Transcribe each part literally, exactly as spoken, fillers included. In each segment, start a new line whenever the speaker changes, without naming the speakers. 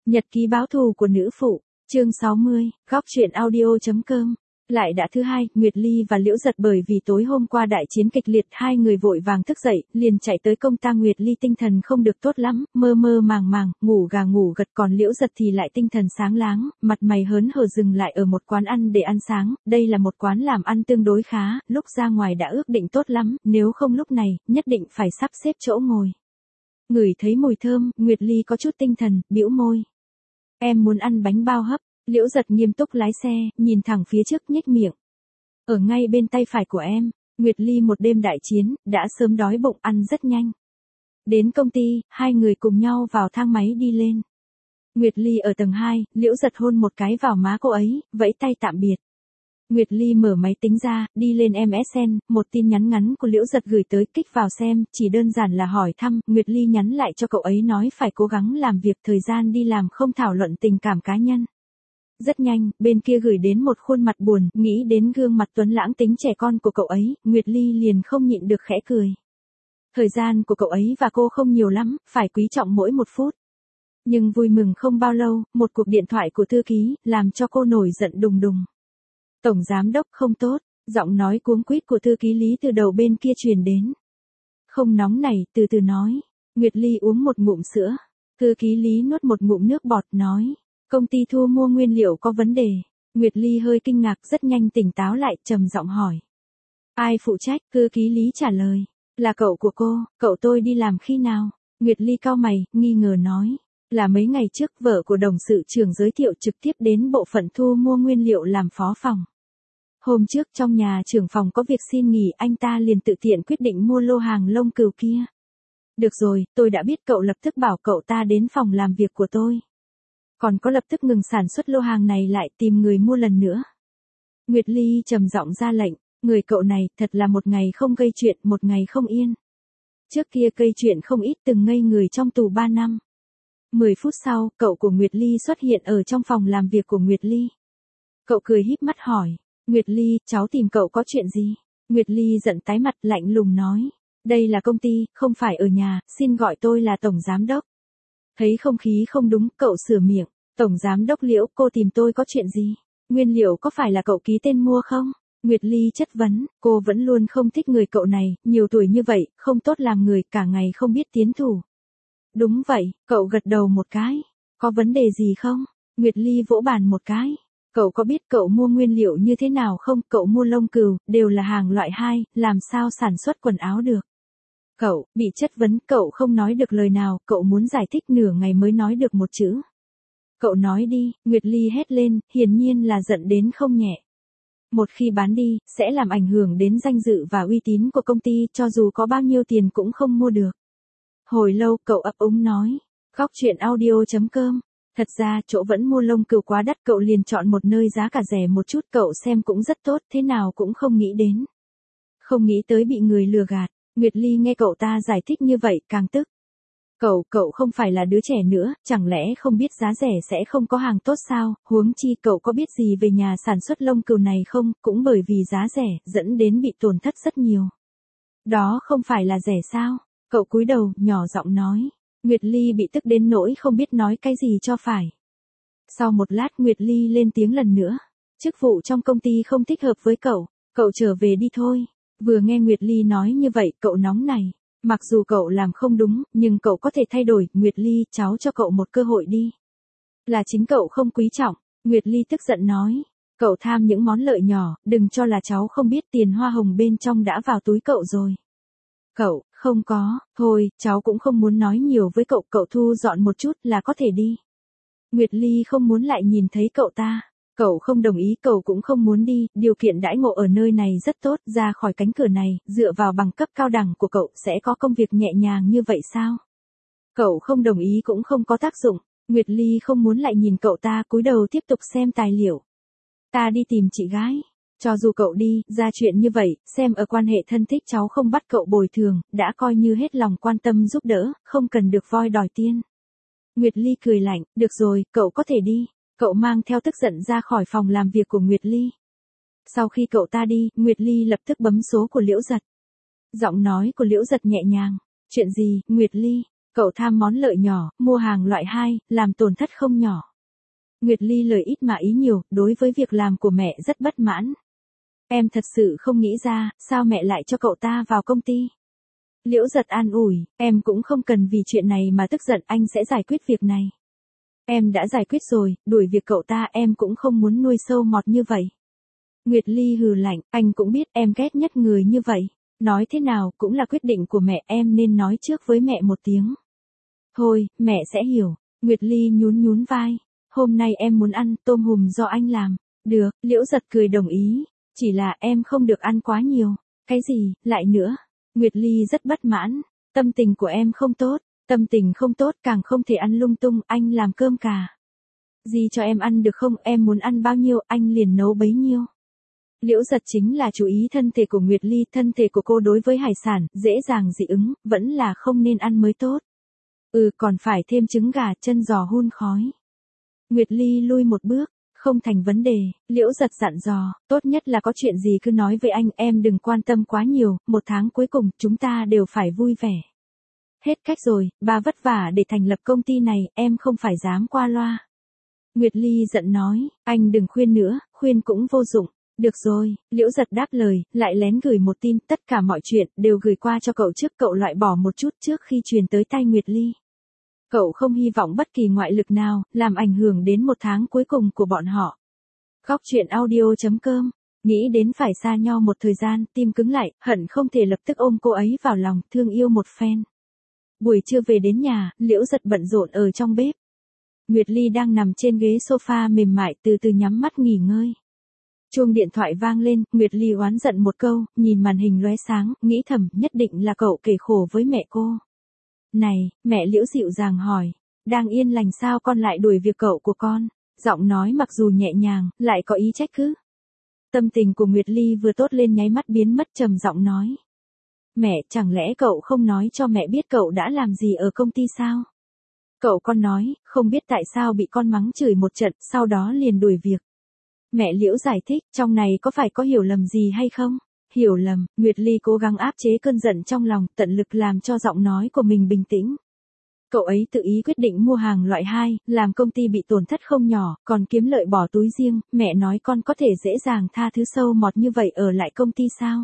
Nhật ký báo thù của nữ phụ, chương sáu mươi, góc truyện audio.com. Lại đã thứ hai, Nguyệt Ly và Liễu Giật bởi vì tối hôm qua đại chiến kịch liệt, hai người vội vàng thức dậy, liền chạy tới công tang. Nguyệt Ly tinh thần không được tốt lắm, mơ mơ màng màng, ngủ gà ngủ gật, còn Liễu Giật thì lại tinh thần sáng láng, mặt mày hớn hở dừng lại ở một quán ăn để ăn sáng. Đây là một quán làm ăn tương đối khá, lúc ra ngoài đã ước định tốt lắm, nếu không lúc này, nhất định phải sắp xếp chỗ ngồi. Ngửi thấy mùi thơm, Nguyệt Ly có chút tinh thần, bĩu môi. Em muốn ăn bánh bao hấp. Liễu Giật nghiêm túc lái xe, nhìn thẳng phía trước nhếch miệng. Ở ngay bên tay phải của em. Nguyệt Ly một đêm đại chiến, đã sớm đói bụng, ăn rất nhanh. Đến công ty, hai người cùng nhau vào thang máy đi lên. Nguyệt Ly ở tầng hai, Liễu Giật hôn một cái vào má cô ấy, vẫy tay tạm biệt. Nguyệt Ly mở máy tính ra, đi lên em ét en, một tin nhắn ngắn của Liễu Giật gửi tới, kích vào xem, chỉ đơn giản là hỏi thăm. Nguyệt Ly nhắn lại cho cậu ấy nói phải cố gắng làm việc, thời gian đi làm không thảo luận tình cảm cá nhân. Rất nhanh, bên kia gửi đến một khuôn mặt buồn, nghĩ đến gương mặt tuấn lãng tính trẻ con của cậu ấy, Nguyệt Ly liền không nhịn được khẽ cười. Thời gian của cậu ấy và cô không nhiều lắm, phải quý trọng mỗi một phút. Nhưng vui mừng không bao lâu, một cuộc điện thoại của thư ký, làm cho cô nổi giận đùng đùng. Tổng giám đốc không tốt, giọng nói cuống quýt của thư ký Lý từ đầu bên kia truyền đến. Không nóng này, từ từ nói. Nguyệt Ly uống một ngụm sữa. Thư ký Lý nuốt một ngụm nước bọt, nói. Công ty thu mua nguyên liệu có vấn đề. Nguyệt Ly hơi kinh ngạc, rất nhanh tỉnh táo lại, trầm giọng hỏi. Ai phụ trách? Thư ký Lý trả lời. Là cậu của cô, cậu tôi đi làm khi nào? Nguyệt Ly cau mày, nghi ngờ nói. Là mấy ngày trước, vợ của đồng sự trưởng giới thiệu trực tiếp đến bộ phận thu mua nguyên liệu làm phó phòng. Hôm trước trong nhà trưởng phòng có việc xin nghỉ, anh ta liền tự tiện quyết định mua lô hàng lông cừu kia. Được rồi, tôi đã biết, cậu lập tức bảo cậu ta đến phòng làm việc của tôi. Còn có lập tức ngừng sản xuất lô hàng này lại, tìm người mua lần nữa. Nguyệt Ly trầm giọng ra lệnh, người cậu này thật là một ngày không gây chuyện, một ngày không yên. Trước kia gây chuyện không ít, từng ngây người trong tù ba năm. Mười phút sau, cậu của Nguyệt Ly xuất hiện ở trong phòng làm việc của Nguyệt Ly. Cậu cười híp mắt hỏi, Nguyệt Ly, cháu tìm cậu có chuyện gì? Nguyệt Ly giận tái mặt, lạnh lùng nói, đây là công ty, không phải ở nhà, xin gọi tôi là tổng giám đốc. Thấy không khí không đúng, cậu sửa miệng, tổng giám đốc Liễu, cô tìm tôi có chuyện gì? Nguyên liệu có phải là cậu ký tên mua không? Nguyệt Ly chất vấn, cô vẫn luôn không thích người cậu này, nhiều tuổi như vậy, không tốt làm người, cả ngày không biết tiến thủ. Đúng vậy, cậu gật đầu một cái. Có vấn đề gì không? Nguyệt Ly vỗ bàn một cái. Cậu có biết cậu mua nguyên liệu như thế nào không? Cậu mua lông cừu, đều là hàng loại hai, làm sao sản xuất quần áo được? Cậu, bị chất vấn, cậu không nói được lời nào, cậu muốn giải thích nửa ngày mới nói được một chữ. Cậu nói đi, Nguyệt Ly hét lên, hiển nhiên là giận đến không nhẹ. Một khi bán đi, sẽ làm ảnh hưởng đến danh dự và uy tín của công ty, cho dù có bao nhiêu tiền cũng không mua được. Hồi lâu, cậu ấp úng nói, góc truyện audio.com. Thật ra, chỗ vẫn mua lông cừu quá đắt, cậu liền chọn một nơi giá cả rẻ một chút, cậu xem cũng rất tốt, thế nào cũng không nghĩ đến. Không nghĩ tới bị người lừa gạt. Nguyệt Ly nghe cậu ta giải thích như vậy, càng tức. Cậu, cậu không phải là đứa trẻ nữa, chẳng lẽ không biết giá rẻ sẽ không có hàng tốt sao? Huống chi cậu có biết gì về nhà sản xuất lông cừu này không? Cũng bởi vì giá rẻ, dẫn đến bị tổn thất rất nhiều. Đó không phải là rẻ sao? Cậu cúi đầu, nhỏ giọng nói. Nguyệt Ly bị tức đến nỗi không biết nói cái gì cho phải. Sau một lát Nguyệt Ly lên tiếng lần nữa. Chức vụ trong công ty không thích hợp với cậu, cậu trở về đi thôi. Vừa nghe Nguyệt Ly nói như vậy, cậu nóng này. Mặc dù cậu làm không đúng, nhưng cậu có thể thay đổi. Nguyệt Ly, cháu cho cậu một cơ hội đi. Là chính cậu không quý trọng. Nguyệt Ly tức giận nói. Cậu tham những món lợi nhỏ, đừng cho là cháu không biết tiền hoa hồng bên trong đã vào túi cậu rồi. Cậu, không có, thôi, cháu cũng không muốn nói nhiều với cậu, cậu thu dọn một chút là có thể đi. Nguyệt Ly không muốn lại nhìn thấy cậu ta. Cậu không đồng ý, cậu cũng không muốn đi, điều kiện đãi ngộ ở nơi này rất tốt, ra khỏi cánh cửa này, dựa vào bằng cấp cao đẳng của cậu sẽ có công việc nhẹ nhàng như vậy sao? Cậu không đồng ý cũng không có tác dụng, Nguyệt Ly không muốn lại nhìn cậu ta, cúi đầu tiếp tục xem tài liệu. Ta đi tìm chị gái. Cho dù cậu đi, ra chuyện như vậy, xem ở quan hệ thân thích cháu không bắt cậu bồi thường, đã coi như hết lòng quan tâm giúp đỡ, không cần được voi đòi tiên. Nguyệt Ly cười lạnh, được rồi, cậu có thể đi. Cậu mang theo tức giận ra khỏi phòng làm việc của Nguyệt Ly. Sau khi cậu ta đi, Nguyệt Ly lập tức bấm số của Liễu Giật. Giọng nói của Liễu Giật nhẹ nhàng. Chuyện gì, Nguyệt Ly? Cậu tham món lợi nhỏ, mua hàng loại hai, làm tổn thất không nhỏ. Nguyệt Ly lời ít mà ý nhiều, đối với việc làm của mẹ rất bất mãn. Em thật sự không nghĩ ra, sao mẹ lại cho cậu ta vào công ty. Liễu Giật an ủi, em cũng không cần vì chuyện này mà tức giận, anh sẽ giải quyết việc này. Em đã giải quyết rồi, đuổi việc cậu ta em cũng không muốn nuôi sâu mọt như vậy. Nguyệt Ly hừ lạnh, anh cũng biết em ghét nhất người như vậy. Nói thế nào cũng là quyết định của mẹ, em nên nói trước với mẹ một tiếng. Thôi, mẹ sẽ hiểu. Nguyệt Ly nhún nhún vai. Hôm nay em muốn ăn tôm hùm do anh làm. Được, Liễu Giật cười đồng ý. Chỉ là em không được ăn quá nhiều. Cái gì, lại nữa? Nguyệt Ly rất bất mãn. Tâm tình của em không tốt. Tâm tình không tốt càng không thể ăn lung tung, anh làm cơm cả. Gì cho em ăn được không, em muốn ăn bao nhiêu, anh liền nấu bấy nhiêu. Liễu Giật chính là chú ý thân thể của Nguyệt Ly, thân thể của cô đối với hải sản, dễ dàng dị ứng, vẫn là không nên ăn mới tốt. Ừ, còn phải thêm trứng gà, chân giò hun khói. Nguyệt Ly lui một bước, không thành vấn đề, Liễu Giật dặn dò, tốt nhất là có chuyện gì cứ nói với anh, em đừng quan tâm quá nhiều, một tháng cuối cùng, chúng ta đều phải vui vẻ. Hết cách rồi, ba vất vả để thành lập công ty này, em không phải dám qua loa. Nguyệt Ly giận nói, anh đừng khuyên nữa, khuyên cũng vô dụng. Được rồi, Liễu Giật đáp lời, lại lén gửi một tin, tất cả mọi chuyện đều gửi qua cho cậu trước, cậu loại bỏ một chút trước khi truyền tới tay Nguyệt Ly. Cậu không hy vọng bất kỳ ngoại lực nào làm ảnh hưởng đến một tháng cuối cùng của bọn họ. Góc truyện audio chấm com. Nghĩ đến phải xa nhau một thời gian, tim cứng lại, hận không thể lập tức ôm cô ấy vào lòng, thương yêu một phen. Buổi trưa về đến nhà, Liễu Giật bận rộn ở trong bếp. Nguyệt Ly đang nằm trên ghế sofa mềm mại từ từ nhắm mắt nghỉ ngơi. Chuông điện thoại vang lên, Nguyệt Ly oán giận một câu, nhìn màn hình lóe sáng, nghĩ thầm, nhất định là cậu kể khổ với mẹ cô. Này, mẹ Liễu dịu dàng hỏi, đang yên lành sao con lại đuổi việc cậu của con, giọng nói mặc dù nhẹ nhàng, lại có ý trách cứ. Tâm tình của Nguyệt Ly vừa tốt lên nháy mắt biến mất, trầm giọng nói. Mẹ, chẳng lẽ cậu không nói cho mẹ biết cậu đã làm gì ở công ty sao? Cậu con nói, không biết tại sao bị con mắng chửi một trận, sau đó liền đuổi việc. Mẹ Liễu giải thích, trong này có phải có hiểu lầm gì hay không? Hiểu lầm, Nguyệt Ly cố gắng áp chế cơn giận trong lòng, tận lực làm cho giọng nói của mình bình tĩnh. Cậu ấy tự ý quyết định mua hàng loại hai, làm công ty bị tổn thất không nhỏ, còn kiếm lợi bỏ túi riêng, mẹ nói con có thể dễ dàng tha thứ sâu mọt như vậy ở lại công ty sao?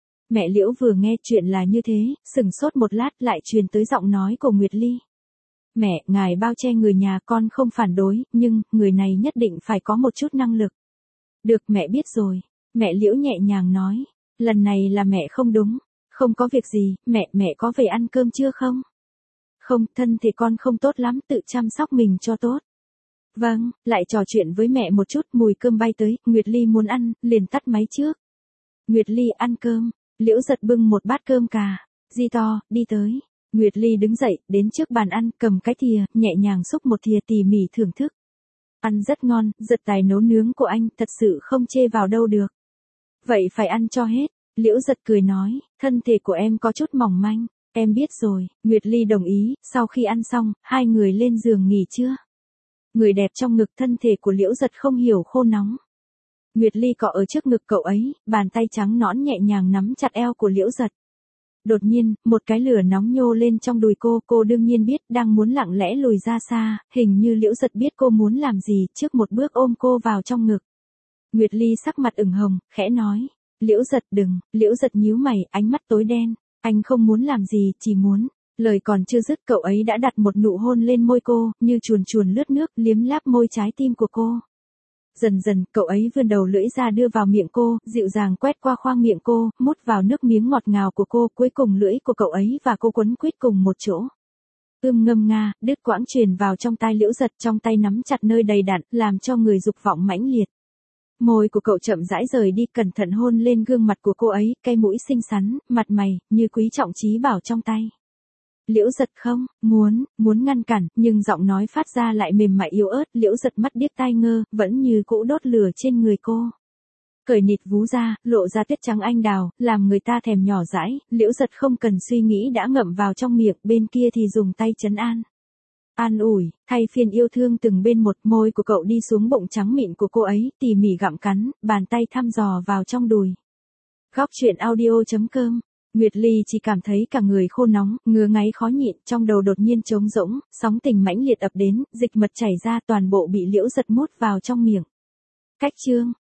Mẹ Liễu vừa nghe chuyện là như thế, sừng sốt một lát lại truyền tới giọng nói của Nguyệt Ly. Mẹ, ngài bao che người nhà con không phản đối, nhưng, người này nhất định phải có một chút năng lực. Được, mẹ biết rồi. Mẹ Liễu nhẹ nhàng nói. Lần này là mẹ không đúng. Không có việc gì, mẹ, mẹ có về ăn cơm chưa không? Không, thân thì con không tốt lắm, tự chăm sóc mình cho tốt. Vâng, lại trò chuyện với mẹ một chút, mùi cơm bay tới, Nguyệt Ly muốn ăn, liền tắt máy trước. Nguyệt Ly ăn cơm, Liễu Giật bưng một bát cơm cà, di to, đi tới. Nguyệt Ly đứng dậy, đến trước bàn ăn, cầm cái thìa, nhẹ nhàng xúc một thìa tỉ mỉ thưởng thức. Ăn rất ngon, Giật tài nấu nướng của anh, thật sự không chê vào đâu được. Vậy phải ăn cho hết, Liễu Giật cười nói, thân thể của em có chút mỏng manh, em biết rồi, Nguyệt Ly đồng ý, sau khi ăn xong, hai người lên giường nghỉ trưa. Người đẹp trong ngực, thân thể của Liễu Giật không hiểu khô nóng. Nguyệt Ly cọ ở trước ngực cậu ấy, bàn tay trắng nõn nhẹ nhàng nắm chặt eo của Liễu Giật. Đột nhiên, một cái lửa nóng nhô lên trong đùi cô, cô đương nhiên biết, đang muốn lặng lẽ lùi ra xa, hình như Liễu Giật biết cô muốn làm gì, trước một bước ôm cô vào trong ngực. Nguyệt Ly sắc mặt ửng hồng, khẽ nói, Liễu Giật đừng, Liễu Giật nhíu mày, ánh mắt tối đen, anh không muốn làm gì, chỉ muốn, lời còn chưa dứt cậu ấy đã đặt một nụ hôn lên môi cô, như chuồn chuồn lướt nước, liếm láp môi trái tim của cô. Dần dần, cậu ấy vươn đầu lưỡi ra đưa vào miệng cô, dịu dàng quét qua khoang miệng cô, mút vào nước miếng ngọt ngào của cô, cuối cùng lưỡi của cậu ấy và cô quấn quýt cùng một chỗ. Ưm ngâm nga, đứt quãng truyền vào trong tai Liễu Giật, trong tay nắm chặt nơi đầy đặn, làm cho người dục vọng mãnh liệt. Môi của cậu chậm rãi rời đi, cẩn thận hôn lên gương mặt của cô ấy, cái mũi xinh xắn, mặt mày, như quý trọng trí bảo trong tay. Liễu Giật không, muốn, muốn ngăn cản, nhưng giọng nói phát ra lại mềm mại yếu ớt, Liễu Giật mắt điếc tai ngơ, vẫn như cũ đốt lửa trên người cô. Cởi nịt vú ra, lộ ra tuyết trắng anh đào, làm người ta thèm nhỏ dãi, Liễu Giật không cần suy nghĩ đã ngậm vào trong miệng, bên kia thì dùng tay trấn an. An ủi, thay phiên yêu thương từng bên một, môi của cậu đi xuống bụng trắng mịn của cô ấy, tỉ mỉ gặm cắn, bàn tay thăm dò vào trong đùi. Góc truyện audio chấm com Nguyệt Ly chỉ cảm thấy cả người khô nóng, ngứa ngáy khó nhịn, trong đầu đột nhiên trống rỗng, sóng tình mãnh liệt ập đến, dịch mật chảy ra toàn bộ bị Liễu Giật mút vào trong miệng. Cách chương